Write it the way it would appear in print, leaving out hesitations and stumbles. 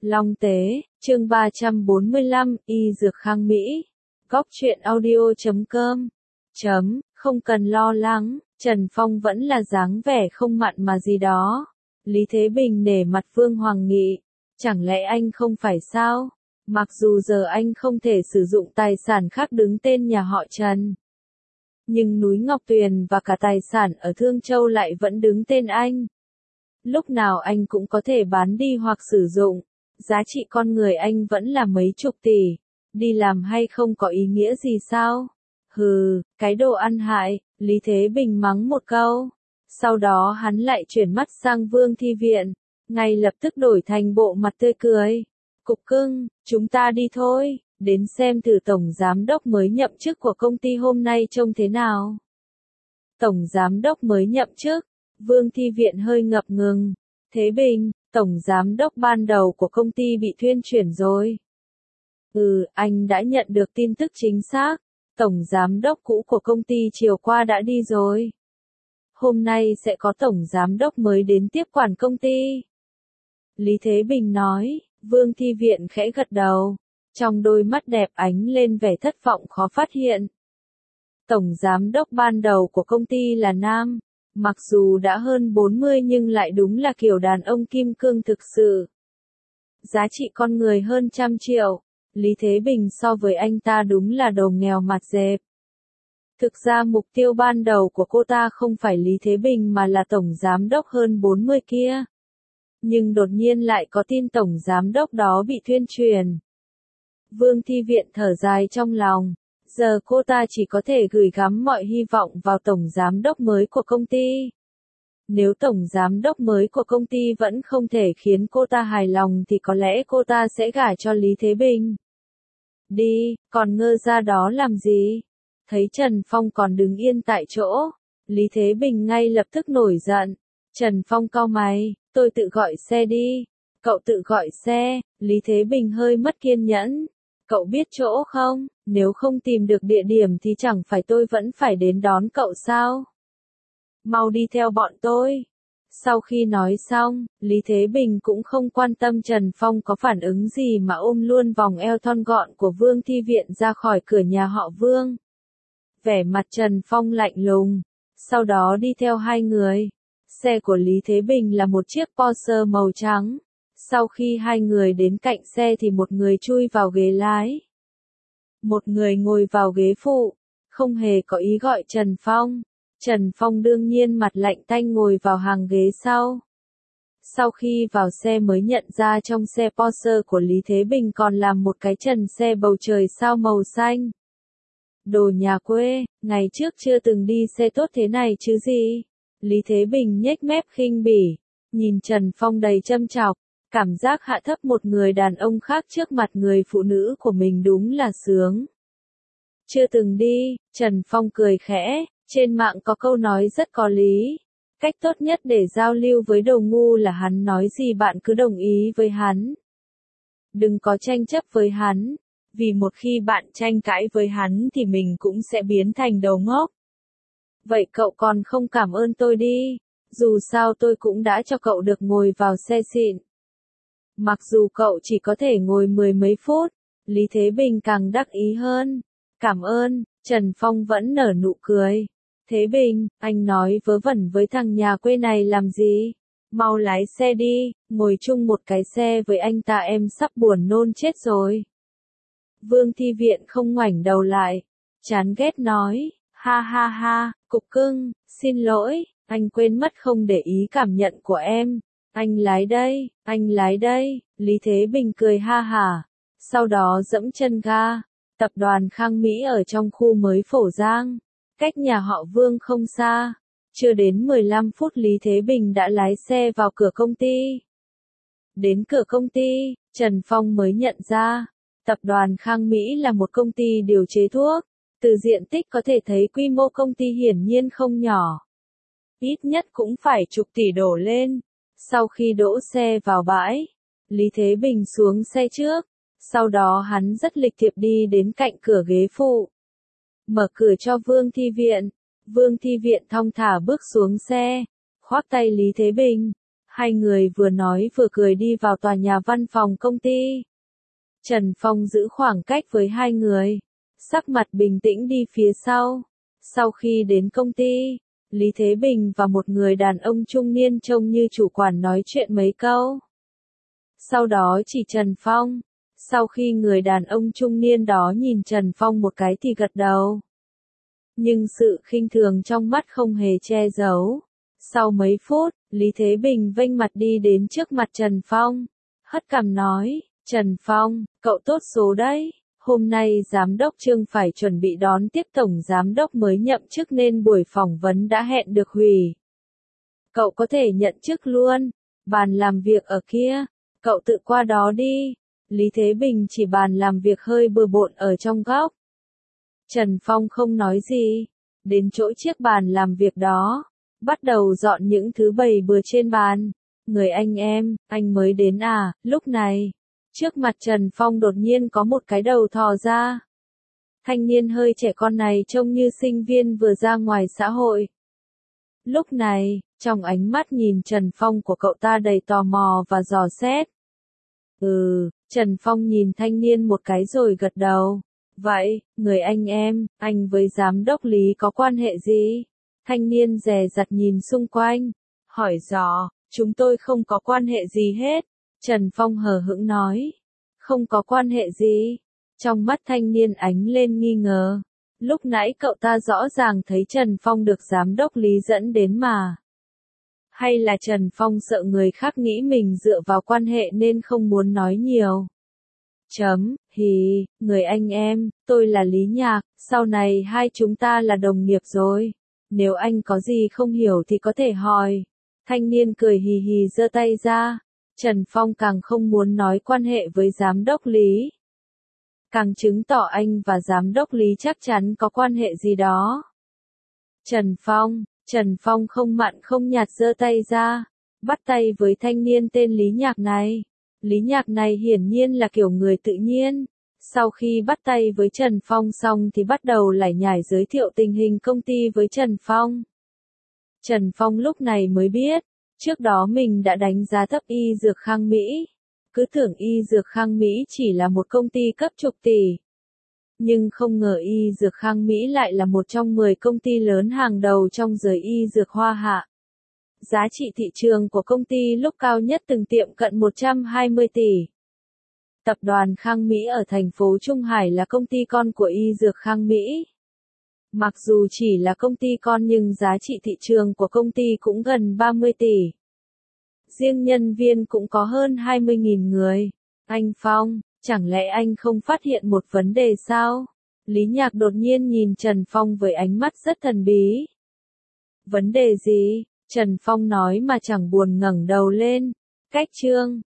Long Tế, chương 345, Y Dược Khang Mỹ. Góc truyện audio.com. Không cần lo lắng, Trần Phong vẫn là dáng vẻ không mặn mà gì đó. Lý Thế Bình nể mặt Vương Hoàng Nghị. Chẳng lẽ anh không phải sao? Mặc dù giờ anh không thể sử dụng tài sản khác đứng tên nhà họ Trần. Nhưng núi Ngọc Tuyền và cả tài sản ở Thương Châu lại vẫn đứng tên anh. Lúc nào anh cũng có thể bán đi hoặc sử dụng. Giá trị con người anh vẫn là mấy chục tỷ. Đi làm hay không có ý nghĩa gì sao? Hừ, cái đồ ăn hại, Lý Thế Bình mắng một câu. Sau đó hắn lại chuyển mắt sang Vương Thi Viện. Ngay lập tức đổi thành bộ mặt tươi cười. Cục cưng, chúng ta đi thôi, đến xem thử tổng giám đốc mới nhậm chức của công ty hôm nay trông thế nào. Tổng giám đốc mới nhậm chức, Vương Thi Viện hơi ngập ngừng. Thế Bình, tổng giám đốc ban đầu của công ty bị thuyên chuyển rồi. Anh đã nhận được tin tức chính xác. Tổng giám đốc cũ của công ty chiều qua đã đi rồi. Hôm nay sẽ có tổng giám đốc mới đến tiếp quản công ty. Lý Thế Bình nói, Vương Thi Viện khẽ gật đầu. Trong đôi mắt đẹp ánh lên vẻ thất vọng khó phát hiện. Tổng giám đốc ban đầu của công ty là nam. Mặc dù đã hơn 40 nhưng lại đúng là kiểu đàn ông kim cương thực sự. Giá trị con người hơn 100 triệu. Lý Thế Bình so với anh ta đúng là đồ nghèo mặt dẹp. Thực ra mục tiêu ban đầu của cô ta không phải Lý Thế Bình mà là tổng giám đốc hơn 40 kia. Nhưng đột nhiên lại có tin tổng giám đốc đó bị thuyên truyền. Vương Thi Viện thở dài trong lòng. Giờ cô ta chỉ có thể gửi gắm mọi hy vọng vào tổng giám đốc mới của công ty. Nếu tổng giám đốc mới của công ty vẫn không thể khiến cô ta hài lòng thì có lẽ cô ta sẽ gả cho Lý Thế Bình. Đi, còn ngơ ra đó làm gì? Thấy Trần Phong còn đứng yên tại chỗ, Lý Thế Bình ngay lập tức nổi giận. Trần Phong cau mày, tôi tự gọi xe đi. Cậu tự gọi xe, Lý Thế Bình hơi mất kiên nhẫn. Cậu biết chỗ không? Nếu không tìm được địa điểm thì chẳng phải tôi vẫn phải đến đón cậu sao? Mau đi theo bọn tôi. Sau khi nói xong, Lý Thế Bình cũng không quan tâm Trần Phong có phản ứng gì mà ôm luôn vòng eo thon gọn của Vương Thi Viện ra khỏi cửa nhà họ Vương. Vẻ mặt Trần Phong lạnh lùng, sau đó đi theo hai người. Xe của Lý Thế Bình là một chiếc Porsche màu trắng. Sau khi hai người đến cạnh xe thì một người chui vào ghế lái. Một người ngồi vào ghế phụ, không hề có ý gọi Trần Phong. Trần Phong đương nhiên mặt lạnh tanh ngồi vào hàng ghế sau. Sau khi vào xe mới nhận ra trong xe Porsche của Lý Thế Bình còn làm một cái trần xe bầu trời sao màu xanh. Đồ nhà quê, ngày trước chưa từng đi xe tốt thế này chứ gì. Lý Thế Bình nhếch mép khinh bỉ, nhìn Trần Phong đầy châm chọc, cảm giác hạ thấp một người đàn ông khác trước mặt người phụ nữ của mình đúng là sướng. Chưa từng đi, Trần Phong cười khẽ, trên mạng có câu nói rất có lý. Cách tốt nhất để giao lưu với đồ ngu là hắn nói gì bạn cứ đồng ý với hắn. Đừng có tranh chấp với hắn, vì một khi bạn tranh cãi với hắn thì mình cũng sẽ biến thành đầu ngốc. Vậy cậu còn không cảm ơn tôi đi, dù sao tôi cũng đã cho cậu được ngồi vào xe xịn. Mặc dù cậu chỉ có thể ngồi mười mấy phút, Lý Thế Bình càng đắc ý hơn. Cảm ơn, Trần Phong vẫn nở nụ cười. Thế Bình, anh nói vớ vẩn với thằng nhà quê này làm gì? Mau lái xe đi, ngồi chung một cái xe với anh ta em sắp buồn nôn chết rồi. Vương Thi Viện không ngoảnh đầu lại, chán ghét nói, ha ha ha, cục cưng, xin lỗi, anh quên mất không để ý cảm nhận của em. Anh lái đây, Lý Thế Bình cười ha hả, sau đó dẫm chân ga. Tập đoàn Khang Mỹ ở trong khu mới Phổ Giang, cách nhà họ Vương không xa. Chưa đến 15 phút Lý Thế Bình đã lái xe vào cửa công ty. Đến cửa công ty, Trần Phong mới nhận ra, tập đoàn Khang Mỹ là một công ty điều chế thuốc. Từ diện tích có thể thấy quy mô công ty hiển nhiên không nhỏ. Ít nhất cũng phải chục tỷ đổ lên. Sau khi đỗ xe vào bãi, Lý Thế Bình xuống xe trước. Sau đó hắn rất lịch thiệp đi đến cạnh cửa ghế phụ. Mở cửa cho Vương Thi Viện. Vương Thi Viện thong thả bước xuống xe, khoác tay Lý Thế Bình. Hai người vừa nói vừa cười đi vào tòa nhà văn phòng công ty. Trần Phong giữ khoảng cách với hai người, sắc mặt bình tĩnh đi phía sau. Sau khi đến công ty, Lý Thế Bình và một người đàn ông trung niên trông như chủ quản nói chuyện mấy câu. Sau đó chỉ Trần Phong. Sau khi người đàn ông trung niên đó nhìn Trần Phong một cái thì gật đầu. Nhưng sự khinh thường trong mắt không hề che giấu. Sau mấy phút, Lý Thế Bình vênh mặt đi đến trước mặt Trần Phong. Hất cằm nói, Trần Phong, cậu tốt số đấy. Hôm nay giám đốc Trương phải chuẩn bị đón tiếp tổng giám đốc mới nhậm chức nên buổi phỏng vấn đã hẹn được hủy. Cậu có thể nhận chức luôn. Bàn làm việc ở kia. Cậu tự qua đó đi. Lý Thế Bình chỉ bàn làm việc hơi bừa bộn ở trong góc. Trần Phong không nói gì. Đến chỗ chiếc bàn làm việc đó. Bắt đầu dọn những thứ bày bừa trên bàn. Người anh em, anh mới đến à? Lúc này, trước mặt Trần Phong đột nhiên có một cái đầu thò ra. Thanh niên hơi trẻ con này trông như sinh viên vừa ra ngoài xã hội. Lúc này, trong ánh mắt nhìn Trần Phong của cậu ta đầy tò mò và dò xét. Trần Phong nhìn thanh niên một cái rồi gật đầu. Vậy, người anh em, anh với giám đốc Lý có quan hệ gì? Thanh niên dè dặt nhìn xung quanh, hỏi dò, chúng tôi không có quan hệ gì hết. Trần Phong hờ hững nói, không có quan hệ gì. Trong mắt thanh niên ánh lên nghi ngờ. Lúc nãy cậu ta rõ ràng thấy Trần Phong được giám đốc Lý dẫn đến mà. Hay là Trần Phong sợ người khác nghĩ mình dựa vào quan hệ nên không muốn nói nhiều. Người anh em, tôi là Lý Nhạc, sau này hai chúng ta là đồng nghiệp rồi. Nếu anh có gì không hiểu thì có thể hỏi. Thanh niên cười hì hì giơ tay ra. Trần Phong càng không muốn nói quan hệ với giám đốc Lý. Càng chứng tỏ anh và giám đốc Lý chắc chắn có quan hệ gì đó. Trần Phong không mặn không nhạt giơ tay ra. Bắt tay với thanh niên tên Lý Nhạc này. Lý Nhạc này hiển nhiên là kiểu người tự nhiên. Sau khi bắt tay với Trần Phong xong thì bắt đầu lải nhải giới thiệu tình hình công ty với Trần Phong. Trần Phong lúc này mới biết, trước đó mình đã đánh giá thấp Y Dược Khang Mỹ. Cứ tưởng Y Dược Khang Mỹ chỉ là một công ty cấp chục tỷ. Nhưng không ngờ Y Dược Khang Mỹ lại là một trong 10 công ty lớn hàng đầu trong giới y dược Hoa Hạ. Giá trị thị trường của công ty lúc cao nhất từng tiệm cận 120 tỷ. Tập đoàn Khang Mỹ ở thành phố Trung Hải là công ty con của Y Dược Khang Mỹ. Mặc dù chỉ là công ty con nhưng giá trị thị trường của công ty cũng gần 30 tỷ. Riêng nhân viên cũng có hơn 20.000 người. Anh Phong, chẳng lẽ anh không phát hiện một vấn đề sao? Lý Nhạc đột nhiên nhìn Trần Phong với ánh mắt rất thần bí. Vấn đề gì? Trần Phong nói mà chẳng buồn ngẩng đầu lên. Cách Trương,